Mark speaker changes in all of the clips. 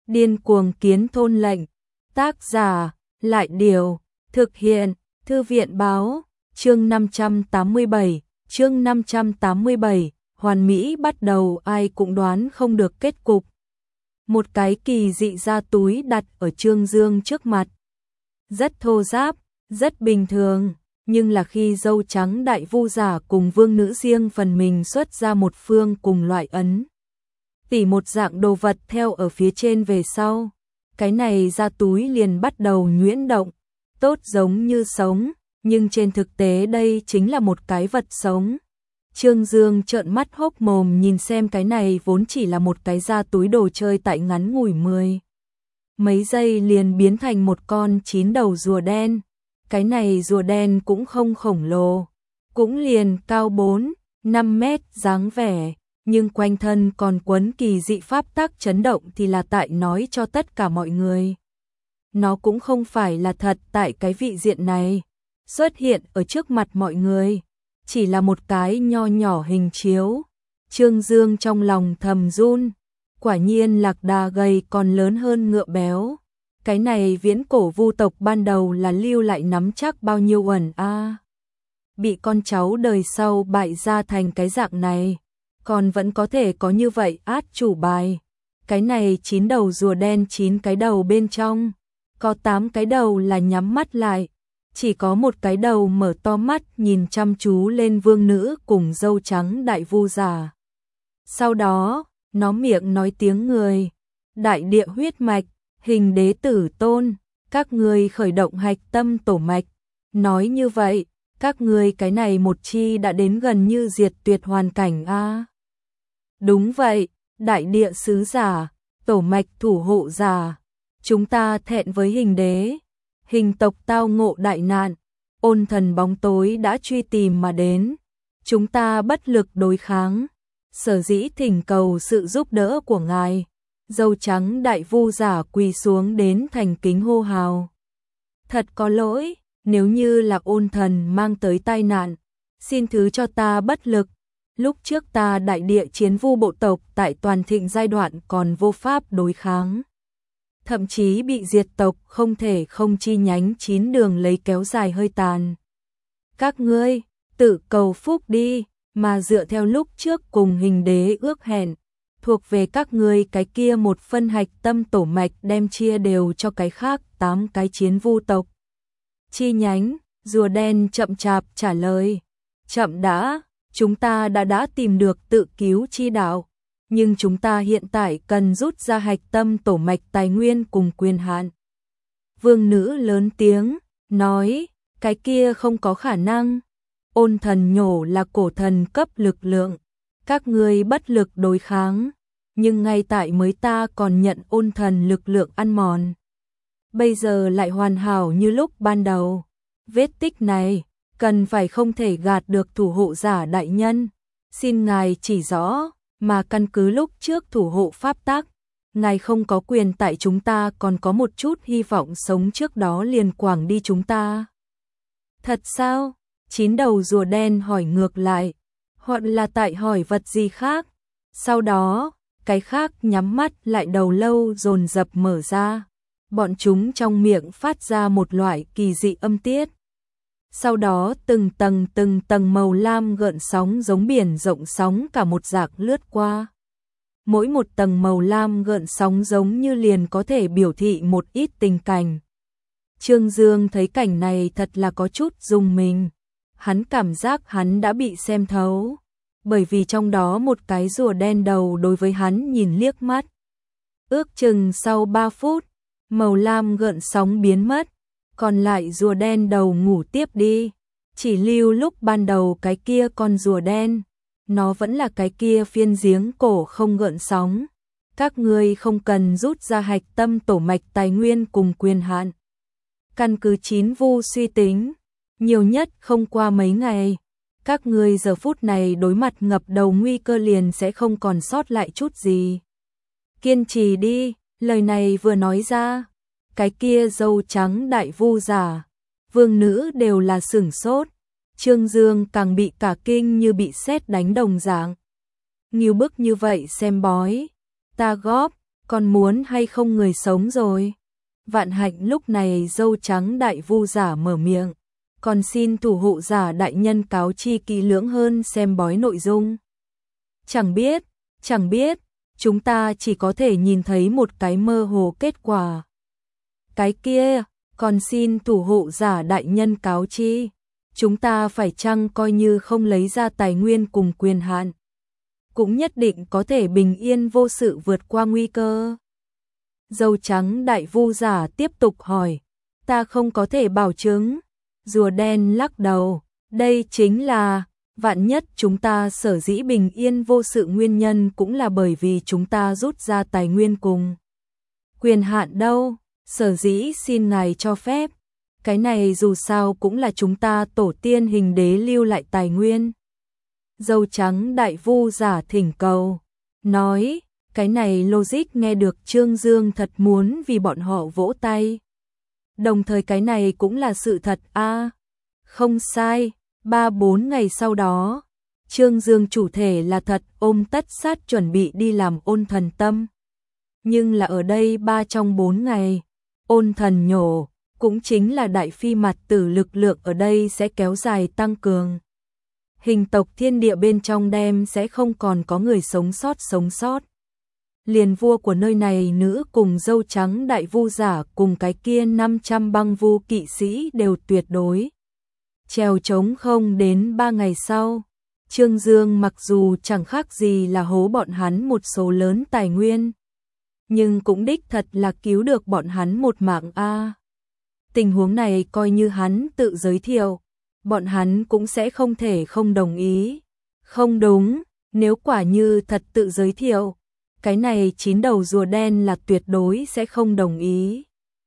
Speaker 1: Điên cuồng kiến thôn lệnh. Tác giả, Lại Điều. Thực hiện, Thư viện báo. Chương 587, hoàn mỹ bắt đầu ai cũng đoán không được kết cục. Một cái kỳ dị ra túi đặt ở Trương Dương trước mặt. Rất thô ráp, rất bình thường, nhưng là khi dâu trắng đại vu giả cùng vương nữ riêng phần mình xuất ra một phương cùng loại ấn. Tỉ một dạng đồ vật theo ở phía trên về sau. Cái này ra túi liền bắt đầu nhuyễn động, tốt giống như sống, nhưng trên thực tế đây chính là một cái vật sống. Trương Dương trợn mắt hốc mồm nhìn xem cái này vốn chỉ là một cái da túi đồ chơi tại ngắn ngủi mấy giây liền biến thành một con 9 đầu rùa đen. Cái này rùa đen cũng không khổng lồ, cũng liền cao 4-5 mét dáng vẻ, nhưng quanh thân còn quấn kỳ dị pháp tắc chấn động thì là tại nói cho tất cả mọi người. Nó cũng không phải là thật tại cái vị diện này, xuất hiện ở trước mặt mọi người, chỉ là một cái nho nhỏ hình chiếu. Trương Dương trong lòng thầm run, quả nhiên lạc đà gầy còn lớn hơn ngựa béo. Cái này viễn cổ vu tộc ban đầu là lưu lại nắm chắc bao nhiêu uẩn a. Bị con cháu đời sau bại ra thành cái dạng này, còn vẫn có thể có như vậy át chủ bài. Cái này 9 đầu rùa đen 9 cái đầu bên trong, có 8 cái đầu là nhắm mắt lại, chỉ có một cái đầu mở to mắt nhìn chăm chú lên vương nữ cùng dâu trắng đại vu giả. Sau đó, nó miệng nói tiếng người, đại địa huyết mạch, hình đế tử tôn, các ngươi khởi động hạch tâm tổ mạch. Nói như vậy, các ngươi cái này một chi đã đến gần như diệt tuyệt hoàn cảnh a. Đúng vậy, đại địa sứ giả, tổ mạch thủ hộ giả. Chúng ta thẹn với hình đế, hình tộc tao ngộ đại nạn, ôn thần bóng tối đã truy tìm mà đến. Chúng ta bất lực đối kháng, sở dĩ thỉnh cầu sự giúp đỡ của ngài. Dâu trắng đại vu giả quỳ xuống đến thành kính hô hào. Thật có lỗi, nếu như là ôn thần mang tới tai nạn, xin thứ cho ta bất lực. Lúc trước ta đại địa chiến vu bộ tộc tại toàn thịnh giai đoạn còn vô pháp đối kháng. Thậm chí bị diệt tộc không thể không chi nhánh 9 đường lấy kéo dài hơi tàn. Các ngươi, tự cầu phúc đi, mà dựa theo lúc trước cùng hình đế ước hẹn, thuộc về các ngươi cái kia một phân hạch tâm tổ mạch đem chia đều cho cái khác 8 cái chiến vu tộc. Chi nhánh, rùa đen chậm chạp trả lời. Chậm đã, chúng ta đã tìm được tự cứu chi đạo, nhưng chúng ta hiện tại cần rút ra hạch tâm tổ mạch tài nguyên cùng quyền hạn. Vương nữ lớn tiếng, nói, cái kia không có khả năng. Ôn thần nhổ là cổ thần cấp lực lượng, các ngươi bất lực đối kháng, nhưng ngay tại mới ta còn nhận ôn thần lực lượng ăn mòn. Bây giờ lại hoàn hảo như lúc ban đầu. Vết tích này, cần phải không thể gạt được thủ hộ giả đại nhân. Xin ngài chỉ rõ, mà căn cứ lúc trước thủ hộ pháp tắc, ngài không có quyền tại chúng ta còn có một chút hy vọng sống trước đó liền quảng đi chúng ta. Thật sao? 9 đầu rùa đen hỏi ngược lại, hoặc là tại hỏi vật gì khác. Sau đó, cái khác nhắm mắt lại đầu lâu dồn dập mở ra. Bọn chúng trong miệng phát ra một loại kỳ dị âm tiết. Sau đó từng tầng màu lam gợn sóng giống biển rộng sóng cả một dạc lướt qua. Mỗi một tầng màu lam gợn sóng giống như liền có thể biểu thị một ít tình cảnh. Trương Dương thấy cảnh này thật là có chút rùng mình. Hắn cảm giác hắn đã bị xem thấu, bởi vì trong đó một cái rùa đen đầu đối với hắn nhìn liếc mắt. Ước chừng sau 3 phút, màu lam gợn sóng biến mất, còn lại rùa đen đầu ngủ tiếp đi. Chỉ lưu lúc ban đầu cái kia con rùa đen, nó vẫn là cái kia phiên giếng cổ không gợn sóng. Các ngươi không cần rút ra hạch tâm tổ mạch tài nguyên cùng quyền hạn. Căn cứ 9 vu suy tính, nhiều nhất không qua mấy ngày, các ngươi giờ phút này đối mặt ngập đầu nguy cơ liền sẽ không còn sót lại chút gì. Kiên trì đi, lời này vừa nói ra, cái kia dâu trắng đại vu giả, vương nữ đều là sửng sốt. Trương Dương càng bị cả kinh như bị sét đánh đồng dạng. Nhiều bức như vậy xem bói, ta góp, còn muốn hay không người sống rồi. Vạn Hạnh lúc này dâu trắng đại vu giả mở miệng, còn xin thủ hộ giả đại nhân cáo chi kỹ lưỡng hơn xem bói nội dung. Chẳng biết, chúng ta chỉ có thể nhìn thấy một cái mơ hồ kết quả. Cái kia, còn xin thủ hộ giả đại nhân cáo chi, chúng ta phải chăng coi như không lấy ra tài nguyên cùng quyền hạn, cũng nhất định có thể bình yên vô sự vượt qua nguy cơ. Dâu trắng đại vu giả tiếp tục hỏi, ta không có thể bảo chứng. Rùa đen lắc đầu, đây chính là, vạn nhất chúng ta sở dĩ bình yên vô sự nguyên nhân cũng là bởi vì chúng ta rút ra tài nguyên cùng quyền hạn đâu, sở dĩ xin ngài cho phép. Cái này dù sao cũng là chúng ta tổ tiên hình đế lưu lại tài nguyên. Dâu trắng đại vu giả thỉnh cầu, nói, cái này logic nghe được Trương Dương thật muốn vì bọn họ vỗ tay. Đồng thời cái này cũng là sự thật a. Không sai, 3-4 ngày sau đó, Trương Dương chủ thể là thật ôm tất sát chuẩn bị đi làm ôn thần tâm. Nhưng là ở đây 3 trong 4 ngày, ôn thần nhổ, cũng chính là đại phi mặt tử lực lượng ở đây sẽ kéo dài tăng cường. Hình tộc thiên địa bên trong đem sẽ không còn có người sống sót. Liền vua của nơi này nữ cùng dâu trắng đại vu giả cùng cái kia 500 băng vu kỵ sĩ đều tuyệt đối. Trèo trống không đến 3 ngày sau, Trương Dương mặc dù chẳng khác gì là hố bọn hắn một số lớn tài nguyên, nhưng cũng đích thật là cứu được bọn hắn một mạng a. Tình huống này coi như hắn tự giới thiệu, bọn hắn cũng sẽ không thể không đồng ý. Không đúng, nếu quả như thật tự giới thiệu, cái này 9 đầu rùa đen là tuyệt đối sẽ không đồng ý.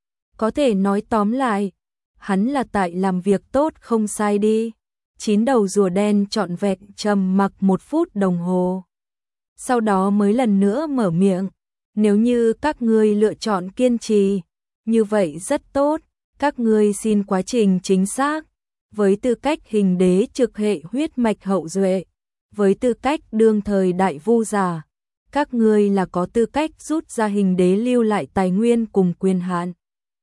Speaker 1: Có thể nói tóm lại, hắn là tại làm việc tốt không sai đi. 9 đầu rùa đen trọn vẹn trầm mặc 1 phút đồng hồ. Sau đó mới lần nữa mở miệng, nếu như các ngươi lựa chọn kiên trì, như vậy rất tốt, các ngươi xin quá trình chính xác. Với tư cách hình đế trực hệ huyết mạch hậu duệ, với tư cách đương thời đại vu giả, các ngươi là có tư cách rút ra hình đế lưu lại tài nguyên cùng quyền hạn.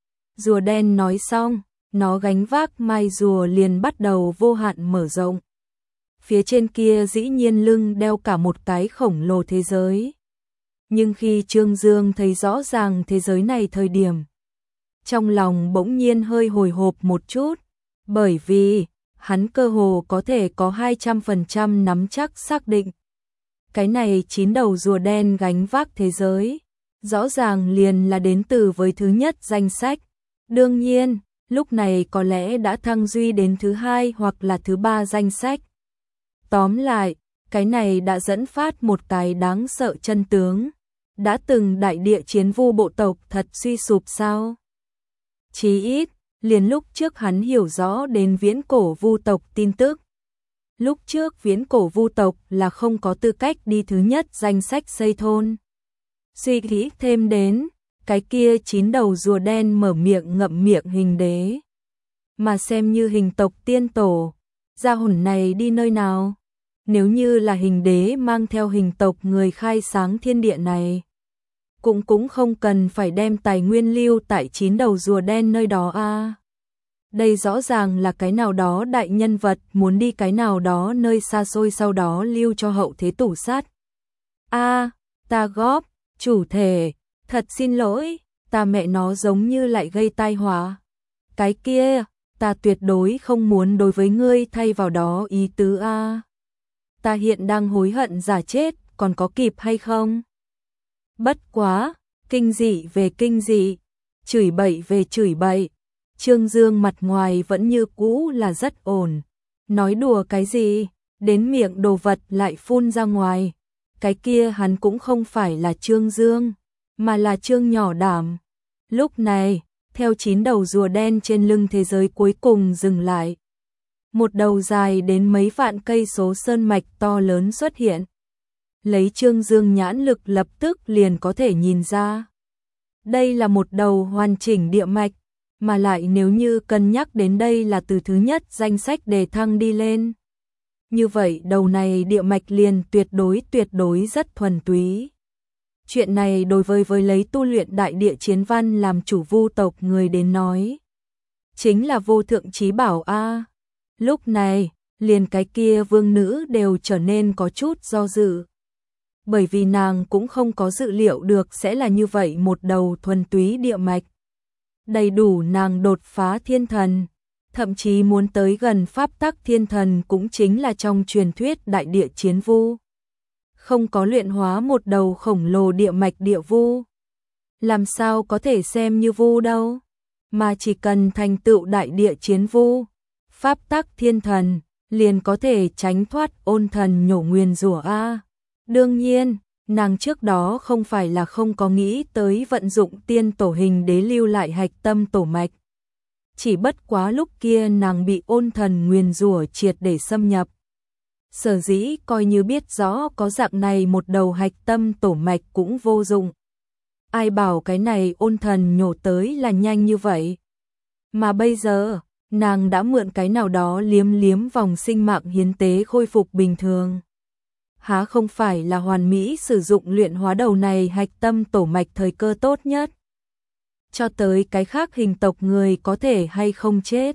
Speaker 1: Rùa đen nói xong, nó gánh vác mai rùa liền bắt đầu vô hạn mở rộng. Phía trên kia dĩ nhiên lưng đeo cả một cái khổng lồ thế giới. Nhưng khi Trương Dương thấy rõ ràng thế giới này thời điểm, trong lòng bỗng nhiên hơi hồi hộp một chút, bởi vì hắn cơ hồ có thể có 200% nắm chắc xác định. Cái này 9 đầu rùa đen gánh vác thế giới, rõ ràng liền là đến từ với thứ nhất danh sách. Đương nhiên, lúc này có lẽ đã thăng duy đến thứ 2 hoặc là thứ 3 danh sách. Tóm lại, cái này đã dẫn phát một cái đáng sợ chân tướng. Đã từng đại địa chiến vu bộ tộc thật suy sụp sao? Chí ít, liền lúc trước hắn hiểu rõ đến viễn cổ vu tộc tin tức. Lúc trước viễn cổ vu tộc là không có tư cách đi thứ nhất danh sách xây thôn. Suy nghĩ thêm đến, cái kia 9 đầu rùa đen mở miệng ngậm miệng hình đế. Mà xem như hình tộc tiên tổ, gia hồn này đi nơi nào? Nếu như là hình đế mang theo hình tộc người khai sáng thiên địa này, cũng không cần phải đem tài nguyên lưu tại 9 đầu rùa đen nơi đó a. Đây rõ ràng là cái nào đó đại nhân vật muốn đi cái nào đó nơi xa xôi sau đó lưu cho hậu thế tủ sát. Ta góp, chủ thể, thật xin lỗi, ta mẹ nó giống như lại gây tai họa. Cái kia, ta tuyệt đối không muốn đối với ngươi thay vào đó ý tứ a. Ta hiện đang hối hận giả chết, còn có kịp hay không? Bất quá, kinh dị về kinh dị, chửi bậy về chửi bậy. Trương Dương mặt ngoài vẫn như cũ là rất ổn. Nói đùa cái gì, đến miệng đồ vật lại phun ra ngoài. Cái kia hắn cũng không phải là Trương Dương, mà là Trương nhỏ đảm. Lúc này, theo 9 đầu rùa đen trên lưng thế giới cuối cùng dừng lại. Một đầu dài đến mấy vạn cây số sơn mạch to lớn xuất hiện. Lấy Trương Dương nhãn lực lập tức liền có thể nhìn ra. Đây là một đầu hoàn chỉnh địa mạch, mà lại nếu như cân nhắc đến đây là từ thứ nhất danh sách đề thăng đi lên. Như vậy đầu này địa mạch liền tuyệt đối rất thuần túy. Chuyện này đối với lấy tu luyện đại địa chiến văn làm chủ Vu tộc người đến nói, chính là vô thượng chí bảo a. Lúc này, liền cái kia vương nữ đều trở nên có chút do dự. Bởi vì nàng cũng không có dự liệu được sẽ là như vậy một đầu thuần túy địa mạch. Đầy đủ nàng đột phá thiên thần, thậm chí muốn tới gần pháp tắc thiên thần cũng chính là trong truyền thuyết đại địa chiến vu. Không có luyện hóa một đầu khổng lồ địa mạch địa vu, làm sao có thể xem như vu đâu, mà chỉ cần thành tựu đại địa chiến vu, pháp tắc thiên thần, liền có thể tránh thoát ôn thần nhổ nguyền rủa a. Đương nhiên, nàng trước đó không phải là không có nghĩ tới vận dụng tiên tổ hình đế lưu lại hạch tâm tổ mạch. Chỉ bất quá lúc kia nàng bị ôn thần nguyền rủa triệt để xâm nhập. Sở dĩ coi như biết rõ có dạng này một đầu hạch tâm tổ mạch cũng vô dụng. Ai bảo cái này ôn thần nhổ tới là nhanh như vậy. Mà bây giờ, nàng đã mượn cái nào đó liếm vòng sinh mạng hiến tế khôi phục bình thường. Há không phải là hoàn mỹ sử dụng luyện hóa đầu này hạch tâm tổ mạch thời cơ tốt nhất. Cho tới cái khác hình tộc người có thể hay không chết.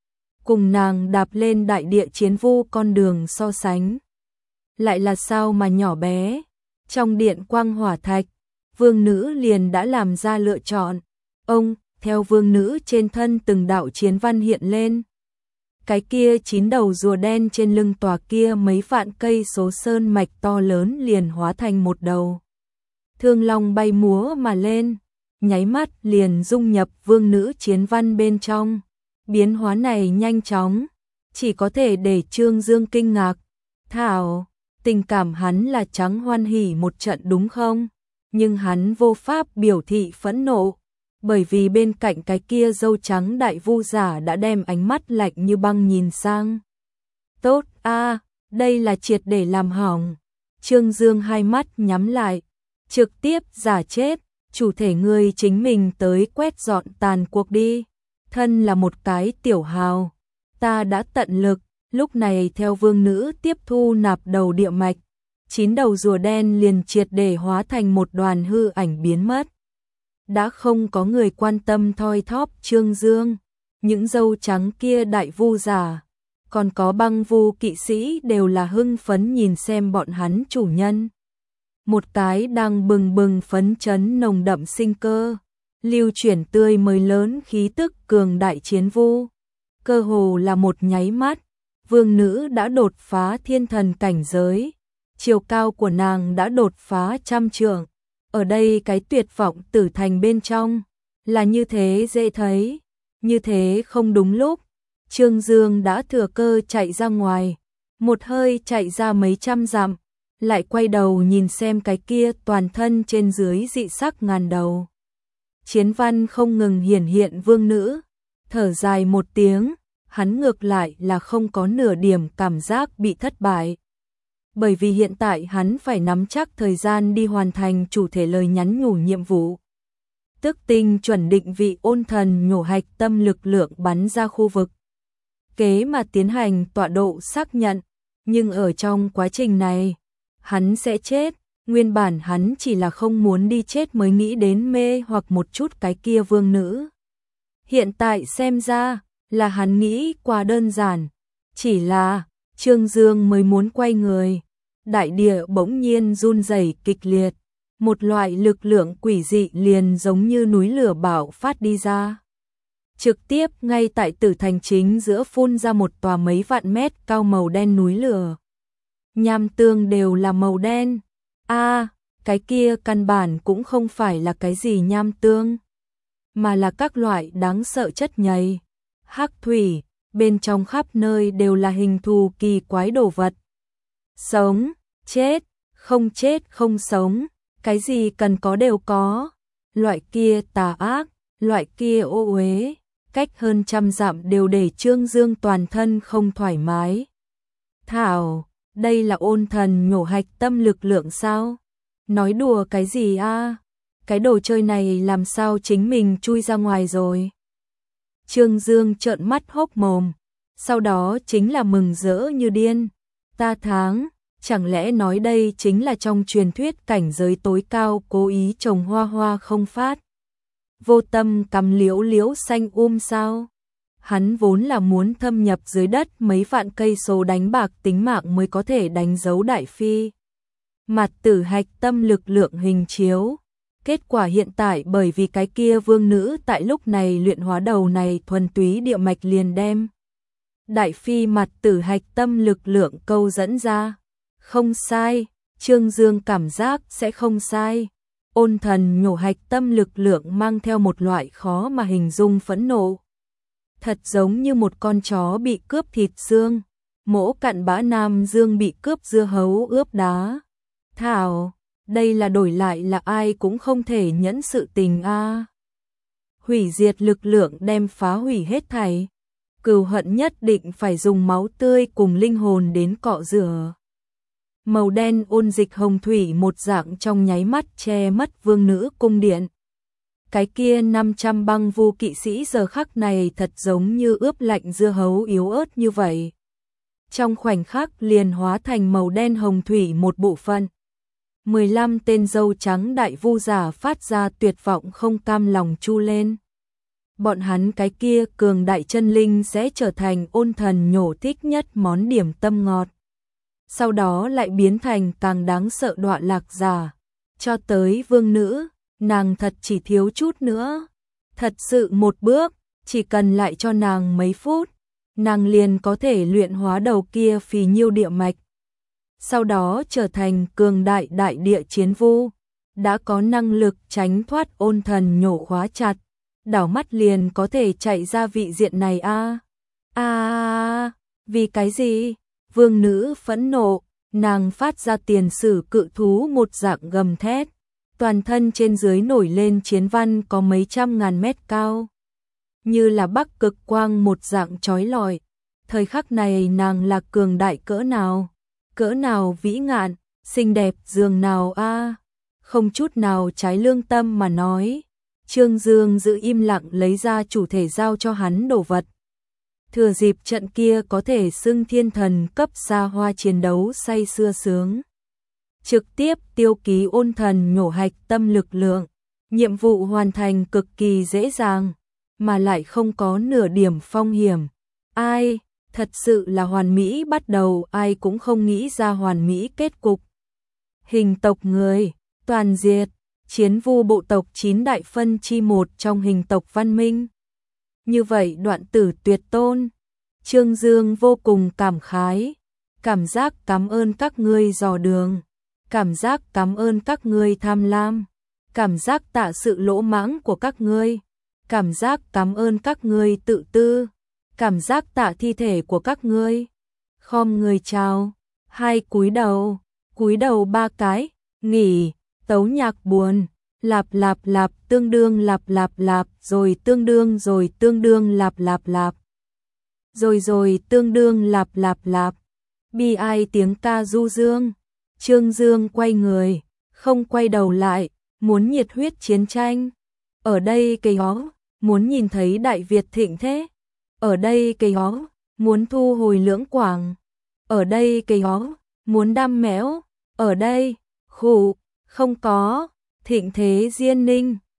Speaker 1: Cùng nàng đạp lên đại địa chiến vu con đường so sánh. Lại là sao mà nhỏ bé. Trong điện quang hỏa thạch, vương nữ liền đã làm ra lựa chọn. Ông, theo vương nữ trên thân từng đạo chiến văn hiện lên. Cái kia 9 đầu rùa đen trên lưng tòa kia mấy vạn cây số sơn mạch to lớn liền hóa thành một đầu. Thương long bay múa mà lên, nháy mắt liền dung nhập vương nữ chiến văn bên trong. Biến hóa này nhanh chóng, chỉ có thể để Trương Dương kinh ngạc. Thảo, tình cảm hắn là trắng hoan hỉ một trận đúng không? Nhưng hắn vô pháp biểu thị phẫn nộ, bởi vì bên cạnh cái kia dâu trắng đại vu giả đã đem ánh mắt lạnh như băng nhìn sang. Tốt a, đây là triệt để làm hỏng. Trương Dương hai mắt nhắm lại, trực tiếp giả chết, chủ thể ngươi chính mình tới quét dọn tàn cuộc đi. Thân là một cái tiểu hào, ta đã tận lực, lúc này theo vương nữ tiếp thu nạp đầu địa mạch, 9 đầu rùa đen liền triệt để hóa thành một đoàn hư ảnh biến mất. Đã không có người quan tâm thoi thóp Trương Dương, những dâu trắng kia đại vu giả, còn có băng vu kỵ sĩ đều là hưng phấn nhìn xem bọn hắn chủ nhân. Một cái đang bừng bừng phấn chấn nồng đậm sinh cơ, lưu chuyển tươi mới lớn khí tức cường đại chiến vu. Cơ hồ là một nháy mắt, vương nữ đã đột phá thiên thần cảnh giới, chiều cao của nàng đã đột phá 100 trượng. Ở đây cái tuyệt vọng tử thành bên trong, là như thế dễ thấy, như thế không đúng lúc. Trương Dương đã thừa cơ chạy ra ngoài, một hơi chạy ra mấy trăm dặm, lại quay đầu nhìn xem cái kia toàn thân trên dưới dị sắc ngàn đầu. Chiến văn không ngừng hiển hiện vương nữ, thở dài một tiếng, hắn ngược lại là không có nửa điểm cảm giác bị thất bại. Bởi vì hiện tại hắn phải nắm chắc thời gian đi hoàn thành chủ thể lời nhắn nhủ nhiệm vụ. Tức tinh chuẩn định vị ôn thần nhổ hạch tâm lực lượng bắn ra khu vực. Kế mà tiến hành tọa độ xác nhận, nhưng ở trong quá trình này, hắn sẽ chết. Nguyên bản hắn chỉ là không muốn đi chết mới nghĩ đến mê hoặc một chút cái kia vương nữ. Hiện tại xem ra là hắn nghĩ quá đơn giản, chỉ là Trương Dương mới muốn quay người, đại địa bỗng nhiên run rẩy kịch liệt, một loại lực lượng quỷ dị liền giống như núi lửa bạo phát đi ra. Trực tiếp ngay tại tử thành chính giữa phun ra một tòa mấy vạn mét cao màu đen núi lửa. Nham tương đều là màu đen. Cái kia căn bản cũng không phải là cái gì nham tương, mà là các loại đáng sợ chất nhầy, hắc thủy, bên trong khắp nơi đều là hình thù kỳ quái đồ vật. Sống, chết, không sống, cái gì cần có đều có. Loại kia tà ác, loại kia ô uế, cách hơn 100 dặm đều để Trương Dương toàn thân không thoải mái. Thảo, đây là ôn thần nhổ hạch tâm lực lượng sao? Nói đùa cái gì a? Cái đồ chơi này làm sao chính mình chui ra ngoài rồi? Trương Dương trợn mắt hốc mồm, sau đó chính là mừng rỡ như điên. Ta thắng, Chẳng lẽ nói đây chính là trong truyền thuyết cảnh giới tối cao cố ý trồng hoa hoa không phát? Vô tâm cắm liễu liễu xanh sao? Hắn vốn là muốn thâm nhập dưới đất mấy vạn cây số đánh bạc tính mạng mới có thể đánh dấu đại phi. Mặt tử hạch tâm lực lượng hình chiếu. Kết quả hiện tại bởi vì cái kia vương nữ tại lúc này luyện hóa đầu này thuần túy địa mạch liền đem đại phi mặt tử hạch tâm lực lượng câu dẫn ra. Không sai, Trương Dương cảm giác sẽ không sai. Ôn thần nhổ hạch tâm lực lượng mang theo một loại khó mà hình dung phẫn nộ. Thật giống như một con chó bị cướp thịt xương, mỗ cặn bã nam dương bị cướp dưa hấu ướp đá. Thảo, đây là đổi lại là ai cũng không thể nhẫn sự tình a. Hủy diệt lực lượng đem phá hủy hết thảy. Cừu hận nhất định phải dùng máu tươi cùng linh hồn đến cọ rửa. Màu đen ôn dịch hồng thủy một dạng trong nháy mắt che mất vương nữ cung điện. Cái kia 500 băng vu kỵ sĩ giờ khắc này thật giống như ướp lạnh dưa hấu yếu ớt như vậy. Trong khoảnh khắc liền hóa thành màu đen hồng thủy một bộ phận. 15 tên dâu trắng đại vu giả phát ra tuyệt vọng không cam lòng chu lên. Bọn hắn cái kia cường đại chân linh sẽ trở thành ôn thần nhổ thích nhất món điểm tâm ngọt. Sau đó lại biến thành càng đáng sợ đọa lạc giả. Cho tới vương nữ, nàng thật chỉ thiếu chút nữa. Thật sự một bước, chỉ cần lại cho nàng mấy phút, nàng liền có thể luyện hóa đầu kia phì nhiêu địa mạch. Sau đó trở thành cường đại đại địa chiến vu, đã có năng lực tránh thoát ôn thần nhổ khóa chặt, đảo mắt liền có thể chạy ra vị diện này vì cái gì? Vương nữ phẫn nộ, nàng phát ra tiền sử cự thú một dạng gầm thét, toàn thân trên dưới nổi lên chiến văn có mấy trăm ngàn mét cao, như là bắc cực quang một dạng chói lọi. Thời khắc này nàng là cường đại cỡ nào vĩ ngạn, xinh đẹp dường nào không chút nào trái lương tâm mà nói. Trương Dương giữ im lặng lấy ra chủ thể giao cho hắn đồ vật. Thừa dịp trận kia có thể xưng thiên thần cấp xa hoa chiến đấu say sưa sướng. Trực tiếp tiêu ký ôn thần nhổ hạch tâm lực lượng. Nhiệm vụ hoàn thành cực kỳ dễ dàng, mà lại không có nửa điểm phong hiểm. Ai, thật sự là hoàn mỹ bắt đầu, ai cũng không nghĩ ra hoàn mỹ kết cục. Hình tộc người, toàn diệt, chiến vu bộ tộc 9 đại phân chi một trong hình tộc văn minh. Như vậy đoạn tử tuyệt tôn. Trương Dương vô cùng cảm khái, cảm giác cảm ơn các ngươi dò đường, cảm giác cảm ơn các ngươi tham lam, cảm giác tạ sự lỗ mãng của các ngươi, cảm giác cảm ơn các ngươi tự tư, cảm giác tạ thi thể của các ngươi. Khom người chào, hai cúi đầu 3 cái, nghỉ, tấu nhạc buồn. Lạp lạp lạp tương đương lạp lạp lạp rồi tương đương lạp lạp lạp rồi tương đương lạp lạp lạp. Bi ai tiếng ca du dương. Trương Dương quay người, không quay đầu lại, muốn nhiệt huyết chiến tranh. Ở đây cây hó, muốn nhìn thấy Đại Việt thịnh thế. Ở đây cây hó, muốn thu hồi lưỡng quảng. Ở đây cây hó, muốn đam mẽo. Ở đây, khủ, không có. Thịnh thế Diên Ninh,